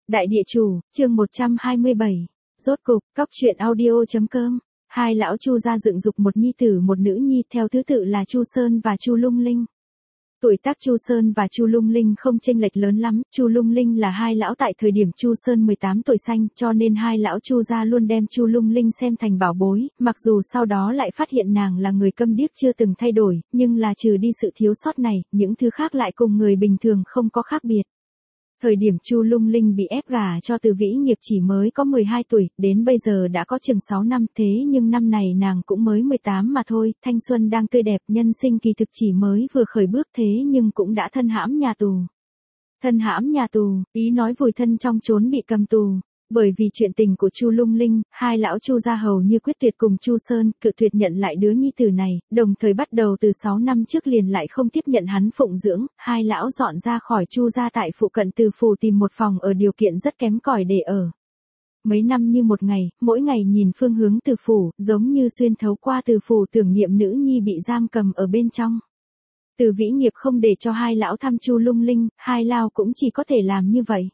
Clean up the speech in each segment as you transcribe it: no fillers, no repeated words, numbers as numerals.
Đại địa chủ, chương 127. Rốt cục, cóc truyện audio.com. Hai lão Chu gia dựng dục một nhi tử một nữ nhi theo thứ tự là Chu Sơn và Chu Lung Linh. Tuổi tác Chu Sơn và Chu Lung Linh không chênh lệch lớn lắm, Chu Lung Linh là hai lão tại thời điểm Chu Sơn 18 tuổi xanh, cho nên hai lão Chu gia luôn đem Chu Lung Linh xem thành bảo bối, mặc dù sau đó lại phát hiện nàng là người câm điếc chưa từng thay đổi, nhưng là trừ đi sự thiếu sót này, những thứ khác lại cùng người bình thường không có khác biệt. Thời điểm Chu Lung Linh bị ép gả cho Từ Vĩ Nghiệp chỉ mới có 12 tuổi, đến bây giờ đã có chừng 6 năm, thế nhưng năm này nàng cũng mới 18 mà thôi, thanh xuân đang tươi đẹp, nhân sinh kỳ thực chỉ mới vừa khởi bước thế nhưng cũng đã thân hãm nhà tù. Thân hãm nhà tù, ý nói vùi thân trong chốn bị cầm tù. Bởi vì chuyện tình của Chu Lung Linh, hai lão Chu gia hầu như quyết tuyệt cùng Chu Sơn, cự tuyệt nhận lại đứa nhi tử này, đồng thời bắt đầu từ 6 năm trước liền lại không tiếp nhận hắn phụng dưỡng, hai lão dọn ra khỏi Chu gia tại phụ cận Từ Phủ tìm một phòng ở điều kiện rất kém cỏi để ở. Mấy năm như một ngày, mỗi ngày nhìn phương hướng Từ Phủ, giống như xuyên thấu qua Từ Phủ tưởng niệm nữ nhi bị giam cầm ở bên trong. Từ Vĩ Nghiệp không để cho hai lão thăm Chu Lung Linh, hai lão cũng chỉ có thể làm như vậy.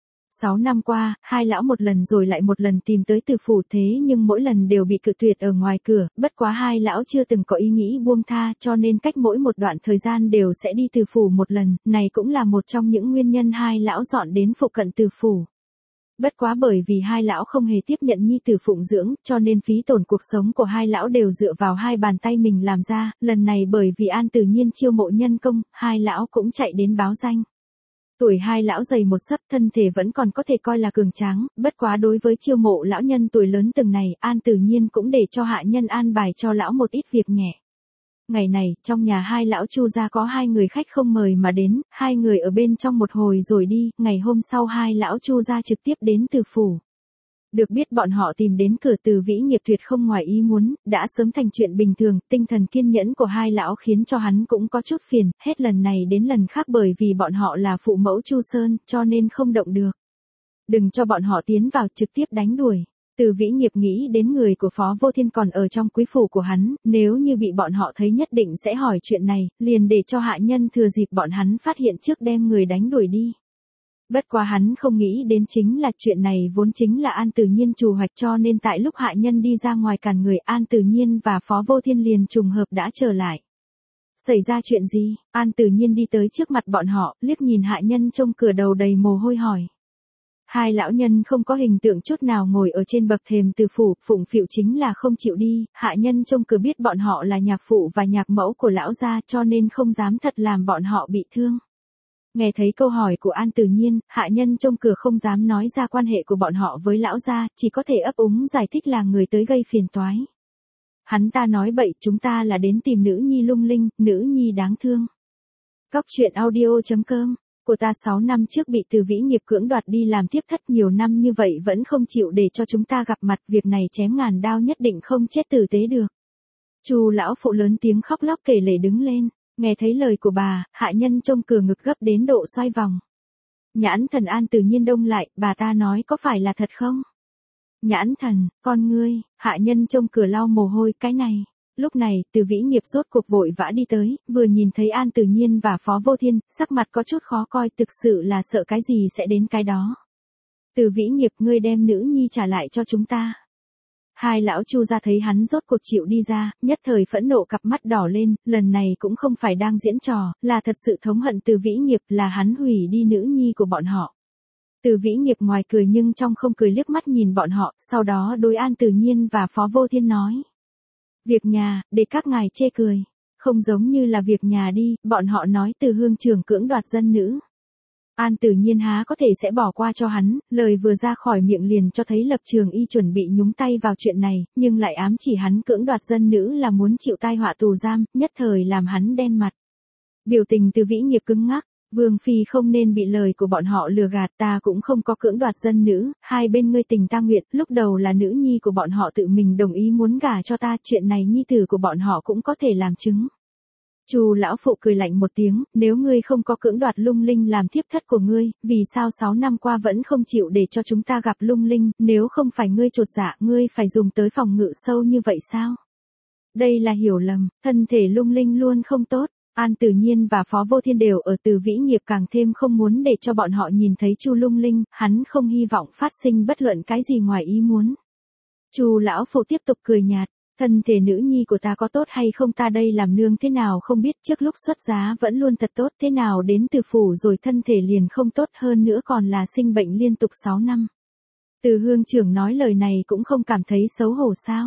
6 năm qua, hai lão một lần rồi lại một lần tìm tới Từ Phủ thế nhưng mỗi lần đều bị cự tuyệt ở ngoài cửa, bất quá hai lão chưa từng có ý nghĩ buông tha cho nên cách mỗi một đoạn thời gian đều sẽ đi Từ Phủ một lần, này cũng là một trong những nguyên nhân hai lão dọn đến phụ cận Từ Phủ. Bất quá bởi vì hai lão không hề tiếp nhận nhi tử phụng dưỡng, cho nên phí tổn cuộc sống của hai lão đều dựa vào hai bàn tay mình làm ra, lần này bởi vì An Tử Nhiên chiêu mộ nhân công, hai lão cũng chạy đến báo danh. Tuổi hai lão dày một sấp, thân thể vẫn còn có thể coi là cường tráng, bất quá đối với chiêu mộ lão nhân tuổi lớn từng này, An Tử Nhiên cũng để cho hạ nhân an bài cho lão một ít việc nhẹ. Ngày này, trong nhà hai lão Chu gia có hai người khách không mời mà đến, hai người ở bên trong một hồi rồi đi, ngày hôm sau hai lão Chu gia trực tiếp đến Từ Phủ. Được biết bọn họ tìm đến cửa Từ Vĩ Nghiệp tuyệt không ngoài ý muốn, đã sớm thành chuyện bình thường, tinh thần kiên nhẫn của hai lão khiến cho hắn cũng có chút phiền, hết lần này đến lần khác bởi vì bọn họ là phụ mẫu Chu Sơn, cho nên không động được. Đừng cho bọn họ tiến vào, trực tiếp đánh đuổi. Từ Vĩ Nghiệp nghĩ đến người của Phó Vô Thiên còn ở trong quý phủ của hắn, nếu như bị bọn họ thấy nhất định sẽ hỏi chuyện này, liền để cho hạ nhân thừa dịp bọn hắn phát hiện trước đem người đánh đuổi đi. Bất quá hắn không nghĩ đến chính là chuyện này vốn chính là An Tử Nhiên chủ hoạch cho nên tại lúc hạ nhân đi ra ngoài cản người An Tử Nhiên và Phó Vô Thiên liền trùng hợp đã trở lại. Xảy ra chuyện gì? An Tử Nhiên đi tới trước mặt bọn họ, liếc nhìn hạ nhân trông cửa đầu đầy mồ hôi hỏi. Hai lão nhân không có hình tượng chút nào ngồi ở trên bậc thềm Từ Phủ, phụng phịu chính là không chịu đi, hạ nhân trông cửa biết bọn họ là nhạc phụ và nhạc mẫu của lão gia cho nên không dám thật làm bọn họ bị thương. Nghe thấy câu hỏi của An Tử Nhiên, hạ nhân trông cửa không dám nói ra quan hệ của bọn họ với lão gia, chỉ có thể ấp úng giải thích là người tới gây phiền toái. Hắn ta nói bậy, chúng ta là đến tìm nữ nhi Lung Linh, nữ nhi đáng thương. Cóc truyện audio.com. Cô ta 6 năm trước bị Từ Vĩ Nghiệp cưỡng đoạt đi làm tiếp thất nhiều năm như vậy vẫn không chịu để cho chúng ta gặp mặt, việc này chém ngàn đao nhất định không chết tử tế được. Chu lão phụ lớn tiếng khóc lóc kể lể đứng lên, nghe thấy lời của bà, hạ nhân trông cửa ngực gấp đến độ xoay vòng. Nhãn thần An Tử Nhiên đông lại, bà ta nói có phải là thật không? Nhãn thần, con ngươi, hạ nhân trông cửa lau mồ hôi, cái này. Lúc này, Từ Vĩ Nghiệp rốt cuộc vội vã đi tới, vừa nhìn thấy An Tử Nhiên và Phó Vô Thiên, sắc mặt có chút khó coi, thực sự là sợ cái gì sẽ đến cái đó. Từ Vĩ Nghiệp, ngươi đem nữ nhi trả lại cho chúng ta. Hai lão Chu gia thấy hắn rốt cuộc chịu đi ra, nhất thời phẫn nộ cặp mắt đỏ lên, lần này cũng không phải đang diễn trò, là thật sự thống hận Từ Vĩ Nghiệp, là hắn hủy đi nữ nhi của bọn họ. Từ Vĩ Nghiệp ngoài cười nhưng trong không cười liếc mắt nhìn bọn họ, sau đó đối An Tử Nhiên và Phó Vô Thiên nói. Việc nhà, để các ngài chê cười. Không giống như là việc nhà đi, bọn họ nói Từ Hương trưởng cưỡng đoạt dân nữ. An Tử Nhiên há có thể sẽ bỏ qua cho hắn, lời vừa ra khỏi miệng liền cho thấy Lập Trường Y chuẩn bị nhúng tay vào chuyện này, nhưng lại ám chỉ hắn cưỡng đoạt dân nữ là muốn chịu tai họa tù giam, nhất thời làm hắn đen mặt. Biểu tình Từ Vĩ Nghiệp cứng ngắc. Vương phi không nên bị lời của bọn họ lừa gạt, ta cũng không có cưỡng đoạt dân nữ, hai bên ngươi tình ta nguyện, lúc đầu là nữ nhi của bọn họ tự mình đồng ý muốn gả cho ta, chuyện này nhi tử của bọn họ cũng có thể làm chứng. Chu lão phụ cười lạnh một tiếng, nếu ngươi không có cưỡng đoạt Lung Linh làm thiếp thất của ngươi, vì sao 6 năm qua vẫn không chịu để cho chúng ta gặp Lung Linh, nếu không phải ngươi chột dạ, ngươi phải dùng tới phòng ngự sâu như vậy sao? Đây là hiểu lầm, thân thể Lung Linh luôn không tốt. An Tử Nhiên và Phó Vô Thiên đều ở Từ Vĩ Nghiệp càng thêm không muốn để cho bọn họ nhìn thấy Chu Lung Linh, hắn không hy vọng phát sinh bất luận cái gì ngoài ý muốn. Chu lão phụ tiếp tục cười nhạt, thân thể nữ nhi của ta có tốt hay không ta đây làm nương thế nào không biết, trước lúc xuất giá vẫn luôn thật tốt, thế nào đến Từ phủ rồi thân thể liền không tốt, hơn nữa còn là sinh bệnh liên tục 6 năm. Từ Hương trưởng nói lời này cũng không cảm thấy xấu hổ sao?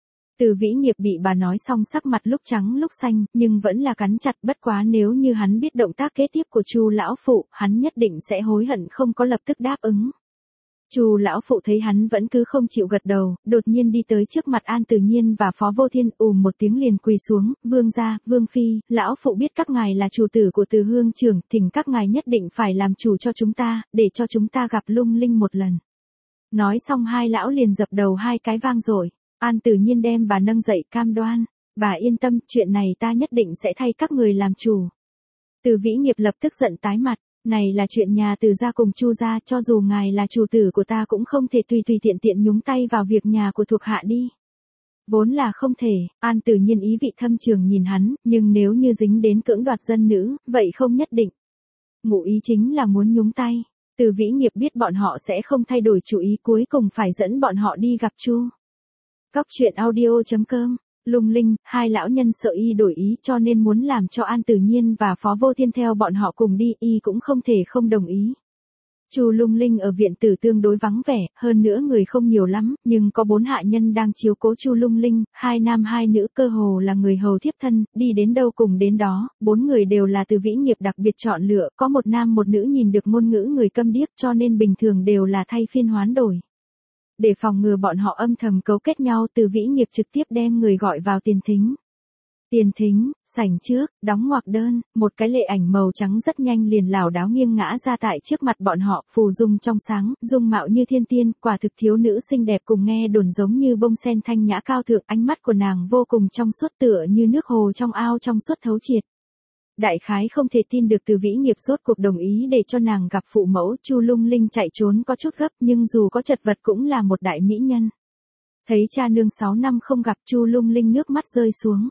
Từ Vĩ Nghiệp bị bà nói xong sắc mặt lúc trắng lúc xanh, nhưng vẫn là cắn chặt, bất quá nếu như hắn biết động tác kế tiếp của Chu lão phụ, hắn nhất định sẽ hối hận không có lập tức đáp ứng. Chu lão phụ thấy hắn vẫn cứ không chịu gật đầu, đột nhiên đi tới trước mặt An Tử Nhiên và Phó Vô Thiên, một tiếng liền quỳ xuống, vương gia, vương phi, lão phụ biết các ngài là chủ tử của Từ Hương trưởng, thỉnh các ngài nhất định phải làm chủ cho chúng ta, để cho chúng ta gặp Lung Linh một lần. Nói xong hai lão liền dập đầu hai cái vang dội. An Tử Nhiên đem bà nâng dậy, cam đoan, bà yên tâm, chuyện này ta nhất định sẽ thay các người làm chủ. Từ Vĩ Nghiệp lập tức giận tái mặt, này là chuyện nhà Từ gia cùng Chu gia, cho dù ngài là chủ tử của ta cũng không thể tùy tiện tiện nhúng tay vào việc nhà của thuộc hạ đi. Vốn là không thể, An Tử Nhiên ý vị thâm trường nhìn hắn, nhưng nếu như dính đến cưỡng đoạt dân nữ, vậy không nhất định. Ngụ ý chính là muốn nhúng tay. Từ Vĩ Nghiệp biết bọn họ sẽ không thay đổi chủ ý, cuối cùng phải dẫn bọn họ đi gặp Chu. Cóc truyện audio.com, Lung Linh, hai lão nhân sợ y đổi ý cho nên muốn làm cho An Tử Nhiên và Phó Vô Thiên theo bọn họ cùng đi, y cũng không thể không đồng ý. Chu Lung Linh ở viện tử tương đối vắng vẻ, hơn nữa người không nhiều lắm, nhưng có 4 hạ nhân đang chiếu cố Chu Lung Linh, 2 nam 2 nữ, cơ hồ là người hầu thiếp thân, đi đến đâu cùng đến đó, 4 người đều là Từ Vĩ Nghiệp đặc biệt chọn lựa, có một nam một nữ nhìn được ngôn ngữ người câm điếc cho nên bình thường đều là thay phiên hoán đổi. Để phòng ngừa bọn họ âm thầm cấu kết nhau, Từ Vĩ Nghiệp trực tiếp đem người gọi vào tiền thính. Tiền thính, sảnh trước, đóng ngoặc đơn, một cái lệ ảnh màu trắng rất nhanh liền lảo đảo nghiêng ngã ra tại trước mặt bọn họ, phù dung trong sáng, dung mạo như thiên tiên, quả thực thiếu nữ xinh đẹp cùng nghe đồn giống như bông sen thanh nhã cao thượng, ánh mắt của nàng vô cùng trong suốt tựa như nước hồ trong ao trong suốt thấu triệt. Đại khái không thể tin được Từ Vĩ Nghiệp rốt cuộc đồng ý để cho nàng gặp phụ mẫu, Chu Lung Linh chạy trốn có chút gấp nhưng dù có chật vật cũng là một đại mỹ nhân. Thấy cha nương 6 năm không gặp, Chu Lung Linh nước mắt rơi xuống.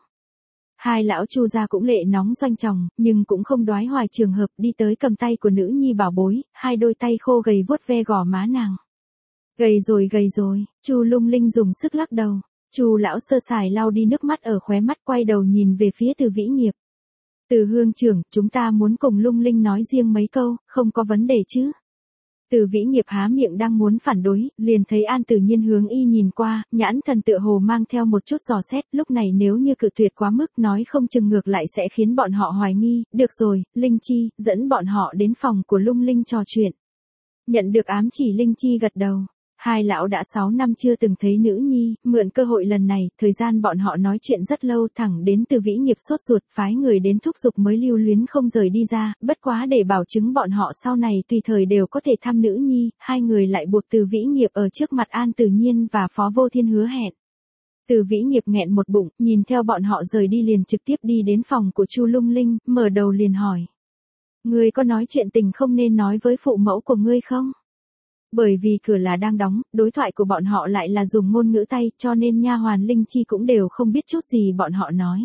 Hai lão Chu gia cũng lệ nóng doanh chồng, nhưng cũng không đoái hoài trường hợp, đi tới cầm tay của nữ nhi bảo bối, hai đôi tay khô gầy vuốt ve gò má nàng. Gầy rồi, Chu Lung Linh dùng sức lắc đầu. Chu lão sơ sài lau đi nước mắt ở khóe mắt, quay đầu nhìn về phía Từ Vĩ Nghiệp. Từ Hương trưởng, chúng ta muốn cùng Lung Linh nói riêng mấy câu, không có vấn đề chứ? Từ Vĩ Nghiệp há miệng đang muốn phản đối, liền thấy An Tử Nhiên hướng y nhìn qua, nhãn thần tựa hồ mang theo một chút dò xét, lúc này nếu như cự tuyệt quá mức nói không chừng ngược lại sẽ khiến bọn họ hoài nghi, được rồi, Linh Chi, dẫn bọn họ đến phòng của Lung Linh trò chuyện. Nhận được ám chỉ, Linh Chi gật đầu. Hai lão đã 6 năm chưa từng thấy nữ nhi, mượn cơ hội lần này, thời gian bọn họ nói chuyện rất lâu, thẳng đến Từ Vĩ Nghiệp sốt ruột phái người đến thúc giục mới lưu luyến không rời đi ra, bất quá để bảo chứng bọn họ sau này tùy thời đều có thể thăm nữ nhi, hai người lại buộc Từ Vĩ Nghiệp ở trước mặt An Tử Nhiên và Phó Vô Thiên hứa hẹn. Từ Vĩ Nghiệp nghẹn một bụng, nhìn theo bọn họ rời đi liền trực tiếp đi đến phòng của Chu Lung Linh, mở đầu liền hỏi. Ngươi có nói chuyện tình không nên nói với phụ mẫu của ngươi không? Bởi vì cửa là đang đóng, đối thoại của bọn họ lại là dùng ngôn ngữ tay, cho nên nha hoàn Linh Chi cũng đều không biết chút gì bọn họ nói.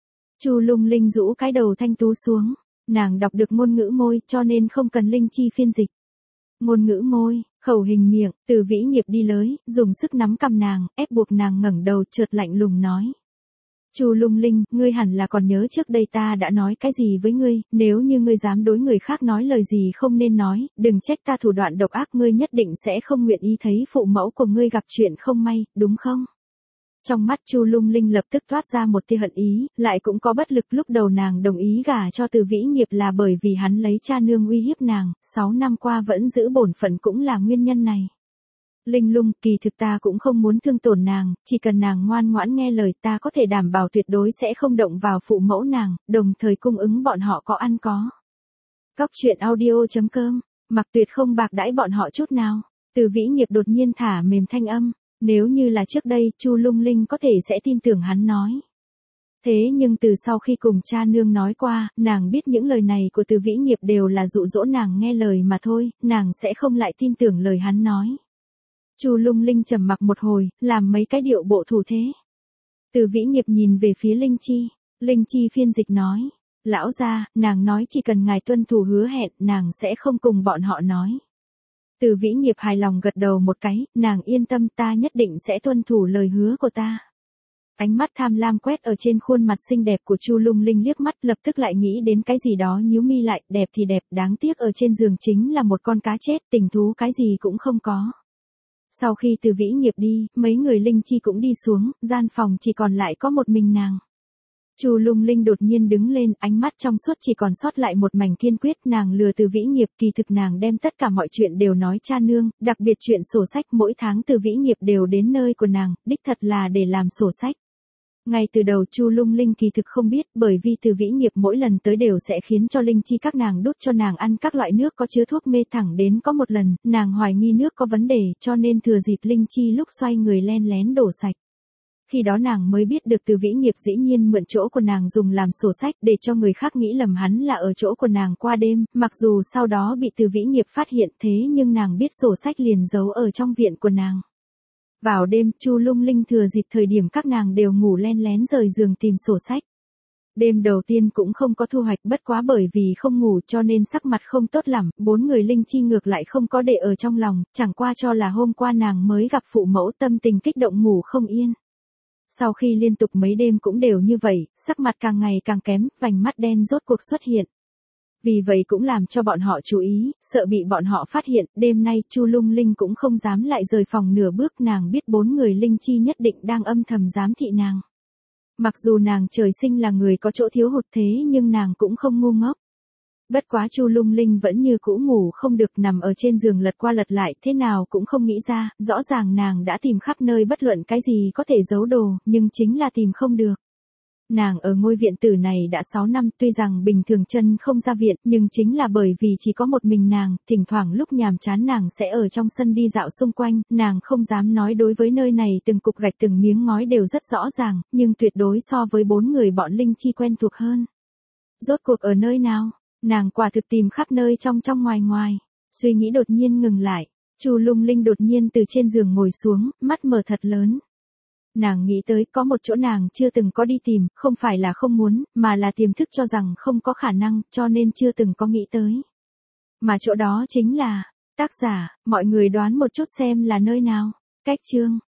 Chu Lung Linh rũ cái đầu thanh tú xuống, nàng đọc được ngôn ngữ môi cho nên không cần Linh Chi phiên dịch. Ngôn ngữ môi, khẩu hình miệng, Từ Vĩ Nghiệp đi lới, dùng sức nắm cầm nàng, ép buộc nàng ngẩng đầu, chợt lạnh lùng nói. Chu Lung Linh, ngươi hẳn là còn nhớ trước đây ta đã nói cái gì với ngươi, nếu như ngươi dám đối người khác nói lời gì không nên nói, đừng trách ta thủ đoạn độc ác, ngươi nhất định sẽ không nguyện ý thấy phụ mẫu của ngươi gặp chuyện không may, đúng không? Trong mắt Chu Lung Linh lập tức toát ra một tia hận ý, lại cũng có bất lực, lúc đầu nàng đồng ý gả cho Từ Vĩ Nghiệp là bởi vì hắn lấy cha nương uy hiếp nàng, 6 năm qua vẫn giữ bổn phận cũng là nguyên nhân này. Linh Lung, kỳ thực ta cũng không muốn thương tổn nàng, chỉ cần nàng ngoan ngoãn nghe lời ta có thể đảm bảo tuyệt đối sẽ không động vào phụ mẫu nàng, đồng thời cung ứng bọn họ có ăn có. Cóc truyện audio.com, Mặc Tuyệt không bạc đãi bọn họ chút nào. Từ Vĩ Nghiệp đột nhiên thả mềm thanh âm, nếu như là trước đây, Chu Lung Linh có thể sẽ tin tưởng hắn nói. Thế nhưng từ sau khi cùng cha nương nói qua, nàng biết những lời này của Từ Vĩ Nghiệp đều là dụ dỗ nàng nghe lời mà thôi, nàng sẽ không lại tin tưởng lời hắn nói. Chu Lung Linh trầm mặc một hồi, làm mấy cái điệu bộ thủ thế. Từ Vĩ Nghiệp nhìn về phía Linh Chi phiên dịch nói, Lão gia, nàng nói chỉ cần ngài tuân thủ hứa hẹn, nàng sẽ không cùng bọn họ nói. Từ Vĩ Nghiệp hài lòng gật đầu một cái, nàng yên tâm, ta nhất định sẽ tuân thủ lời hứa của ta. Ánh mắt tham lam quét ở trên khuôn mặt xinh đẹp của Chu Lung Linh liếc mắt, lập tức lại nghĩ đến cái gì đó, nhíu mi lại, đẹp thì đẹp, đáng tiếc ở trên giường chính là một con cá chết, tình thú cái gì cũng không có. Sau khi Từ Vĩ Nghiệp đi, mấy người linh chi cũng đi xuống, gian phòng chỉ còn lại có một mình nàng. Chu Lung Linh đột nhiên đứng lên, ánh mắt trong suốt chỉ còn sót lại một mảnh kiên quyết, nàng lừa Từ Vĩ Nghiệp, kỳ thực nàng đem tất cả mọi chuyện đều nói cha nương, đặc biệt chuyện sổ sách, mỗi tháng Từ Vĩ Nghiệp đều đến nơi của nàng, đích thật là để làm sổ sách. Ngay từ đầu Chu Lung Linh kỳ thực không biết, bởi vì Từ Vĩ Nghiệp mỗi lần tới đều sẽ khiến cho linh chi các nàng đút cho nàng ăn các loại nước có chứa thuốc mê, thẳng đến có một lần, nàng hoài nghi nước có vấn đề, cho nên thừa dịp linh chi lúc xoay người len lén đổ sạch. Khi đó nàng mới biết được Từ Vĩ Nghiệp dĩ nhiên mượn chỗ của nàng dùng làm sổ sách để cho người khác nghĩ lầm hắn là ở chỗ của nàng qua đêm, mặc dù sau đó bị Từ Vĩ Nghiệp phát hiện, thế nhưng nàng biết sổ sách liền giấu ở trong viện của nàng. Vào đêm, Chu Lung Linh thừa dịp thời điểm các nàng đều ngủ len lén rời giường tìm sổ sách. Đêm đầu tiên cũng không có thu hoạch, bất quá bởi vì không ngủ cho nên sắc mặt không tốt lắm, bốn người linh chi ngược lại không có để ở trong lòng, chẳng qua cho là hôm qua nàng mới gặp phụ mẫu, tâm tình kích động ngủ không yên. Sau khi liên tục mấy đêm cũng đều như vậy, sắc mặt càng ngày càng kém, vành mắt đen rốt cuộc xuất hiện. Vì vậy cũng làm cho bọn họ chú ý, sợ bị bọn họ phát hiện, đêm nay Chu Lung Linh cũng không dám lại rời phòng nửa bước, nàng biết bốn người linh chi nhất định đang âm thầm giám thị nàng. Mặc dù nàng trời sinh là người có chỗ thiếu hụt thế nhưng nàng cũng không ngu ngốc. Bất quá Chu Lung Linh vẫn như cũ ngủ không được, nằm ở trên giường lật qua lật lại, thế nào cũng không nghĩ ra, rõ ràng nàng đã tìm khắp nơi bất luận cái gì có thể giấu đồ, nhưng chính là tìm không được. Nàng ở ngôi viện tử này đã 6 năm, tuy rằng bình thường chân không ra viện, nhưng chính là bởi vì chỉ có một mình nàng, thỉnh thoảng lúc nhàm chán nàng sẽ ở trong sân đi dạo xung quanh, nàng không dám nói đối với nơi này từng cục gạch từng miếng ngói đều rất rõ ràng, nhưng tuyệt đối so với bốn người bọn linh chi quen thuộc hơn. Rốt cuộc ở nơi nào? Nàng quả thực tìm khắp nơi trong ngoài ngoài, suy nghĩ đột nhiên ngừng lại, Chu Lung Linh đột nhiên từ trên giường ngồi xuống, mắt mở thật lớn. Nàng nghĩ tới có một chỗ nàng chưa từng có đi tìm, không phải là không muốn, mà là tiềm thức cho rằng không có khả năng, cho nên chưa từng có nghĩ tới. Mà chỗ đó chính là, tác giả, mọi người đoán một chút xem là nơi nào. Cách chương